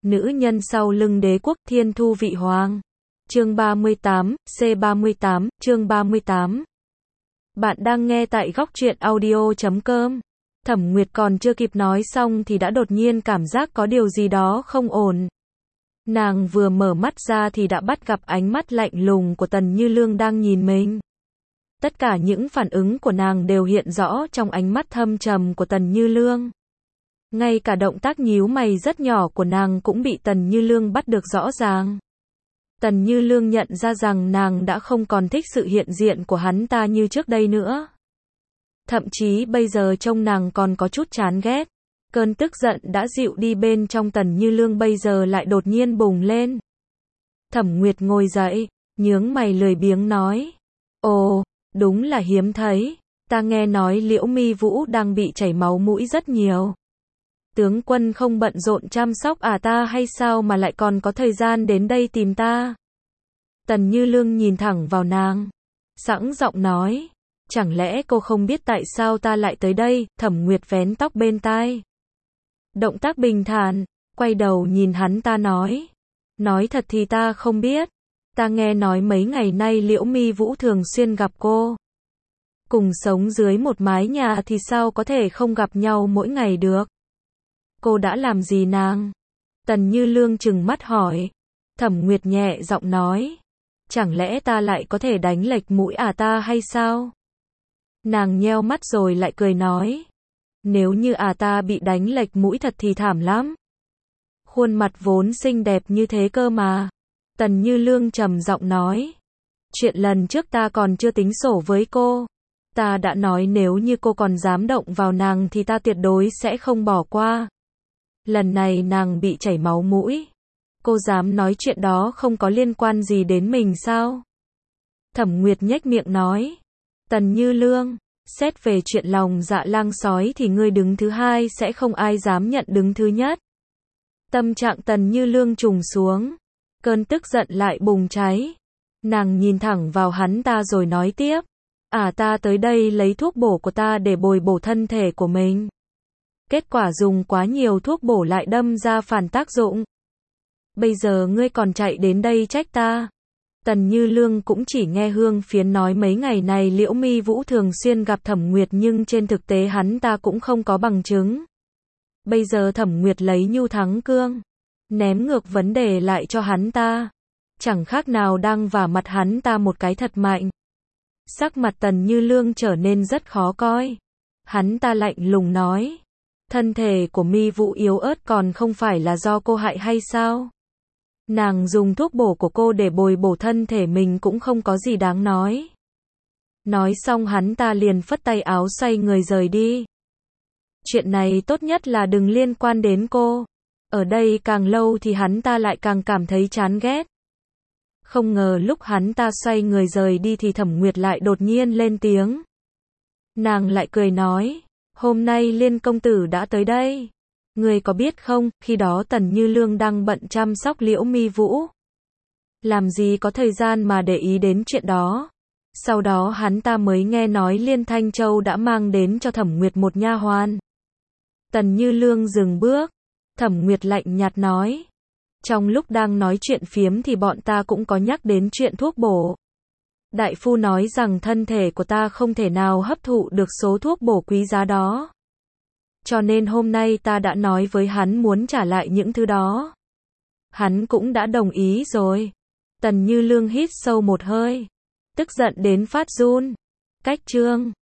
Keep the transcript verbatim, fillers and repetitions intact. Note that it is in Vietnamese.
nữ nhân sau lưng đế quốc Thiên Thu Vị Hoàng. Chương ba mươi tám, C ba mươi tám, chương ba mươi tám. Bạn đang nghe tại góc truyện audio chấm com. Thẩm Nguyệt còn chưa kịp nói xong thì đã đột nhiên cảm giác có điều gì đó không ổn. Nàng vừa mở mắt ra thì đã bắt gặp ánh mắt lạnh lùng của Tần Như Lương đang nhìn mình. Tất cả những phản ứng của nàng đều hiện rõ trong ánh mắt thâm trầm của Tần Như Lương. Ngay cả động tác nhíu mày rất nhỏ của nàng cũng bị Tần Như Lương bắt được rõ ràng. Tần Như Lương nhận ra rằng nàng đã không còn thích sự hiện diện của hắn ta như trước đây nữa. Thậm chí bây giờ trông nàng còn có chút chán ghét. Cơn tức giận đã dịu đi bên trong Tần Như Lương bây giờ lại đột nhiên bùng lên. Thẩm Nguyệt ngồi dậy, nhướng mày lười biếng nói. Ồ, đúng là hiếm thấy. Ta nghe nói Liễu Mi Vũ đang bị chảy máu mũi rất nhiều. Tướng quân không bận rộn chăm sóc à ta hay sao mà lại còn có thời gian đến đây tìm ta? Tần Như Lương nhìn thẳng vào nàng, sẵn giọng nói. Chẳng lẽ cô không biết tại sao ta lại tới đây? Thẩm Nguyệt vén tóc bên tai. Động tác bình thản, quay đầu nhìn hắn ta nói. Nói thật thì ta không biết. Ta nghe nói mấy ngày nay Liễu Mi Vũ thường xuyên gặp cô. Cùng sống dưới một mái nhà thì sao có thể không gặp nhau mỗi ngày được? Cô đã làm gì nàng? Tần Như Lương trừng mắt hỏi. Thẩm Nguyệt nhẹ giọng nói. Chẳng lẽ ta lại có thể đánh lệch mũi à ta hay sao? Nàng nheo mắt rồi lại cười nói. Nếu như à ta bị đánh lệch mũi thật thì thảm lắm. Khuôn mặt vốn xinh đẹp như thế cơ mà. Tần Như Lương trầm giọng nói. Chuyện lần trước ta còn chưa tính sổ với cô. Ta đã nói nếu như cô còn dám động vào nàng thì ta tuyệt đối sẽ không bỏ qua. Lần này nàng bị chảy máu mũi. Cô dám nói chuyện đó không có liên quan gì đến mình sao? Thẩm Nguyệt nhếch miệng nói. Tần Như Lương, xét về chuyện lòng dạ lang sói thì ngươi đứng thứ hai sẽ không ai dám nhận đứng thứ nhất. Tâm trạng Tần Như Lương trùng xuống. Cơn tức giận lại bùng cháy. Nàng nhìn thẳng vào hắn ta rồi nói tiếp. À ta tới đây lấy thuốc bổ của ta để bồi bổ thân thể của mình. Kết quả dùng quá nhiều thuốc bổ lại đâm ra phản tác dụng. Bây giờ ngươi còn chạy đến đây trách ta. Tần Như Lương cũng chỉ nghe Hương Phiến nói mấy ngày này Liễu Mi Vũ thường xuyên gặp Thẩm Nguyệt nhưng trên thực tế hắn ta cũng không có bằng chứng. Bây giờ Thẩm Nguyệt lấy nhu thắng cương. Ném ngược vấn đề lại cho hắn ta. Chẳng khác nào đang vả mặt hắn ta một cái thật mạnh. Sắc mặt Tần Như Lương trở nên rất khó coi. Hắn ta lạnh lùng nói. Thân thể của Mi Vũ yếu ớt còn không phải là do cô hại hay sao? Nàng dùng thuốc bổ của cô để bồi bổ thân thể mình cũng không có gì đáng nói. Nói xong hắn ta liền phất tay áo xoay người rời đi. Chuyện này tốt nhất là đừng liên quan đến cô. Ở đây càng lâu thì hắn ta lại càng cảm thấy chán ghét. Không ngờ lúc hắn ta xoay người rời đi thì Thẩm Nguyệt lại đột nhiên lên tiếng. Nàng lại cười nói. Hôm nay Liên công tử đã tới đây. Người có biết không, khi đó Tần Như Lương đang bận chăm sóc Liễu Mi Vũ. Làm gì có thời gian mà để ý đến chuyện đó. Sau đó hắn ta mới nghe nói Liên Thanh Châu đã mang đến cho Thẩm Nguyệt một nha hoàn. Tần Như Lương dừng bước. Thẩm Nguyệt lạnh nhạt nói. Trong lúc đang nói chuyện phiếm thì bọn ta cũng có nhắc đến chuyện thuốc bổ. Đại phu nói rằng thân thể của ta không thể nào hấp thụ được số thuốc bổ quý giá đó. Cho nên hôm nay ta đã nói với hắn muốn trả lại những thứ đó. Hắn cũng đã đồng ý rồi. Tần Như Lương hít sâu một hơi. Tức giận đến phát run. Cách chương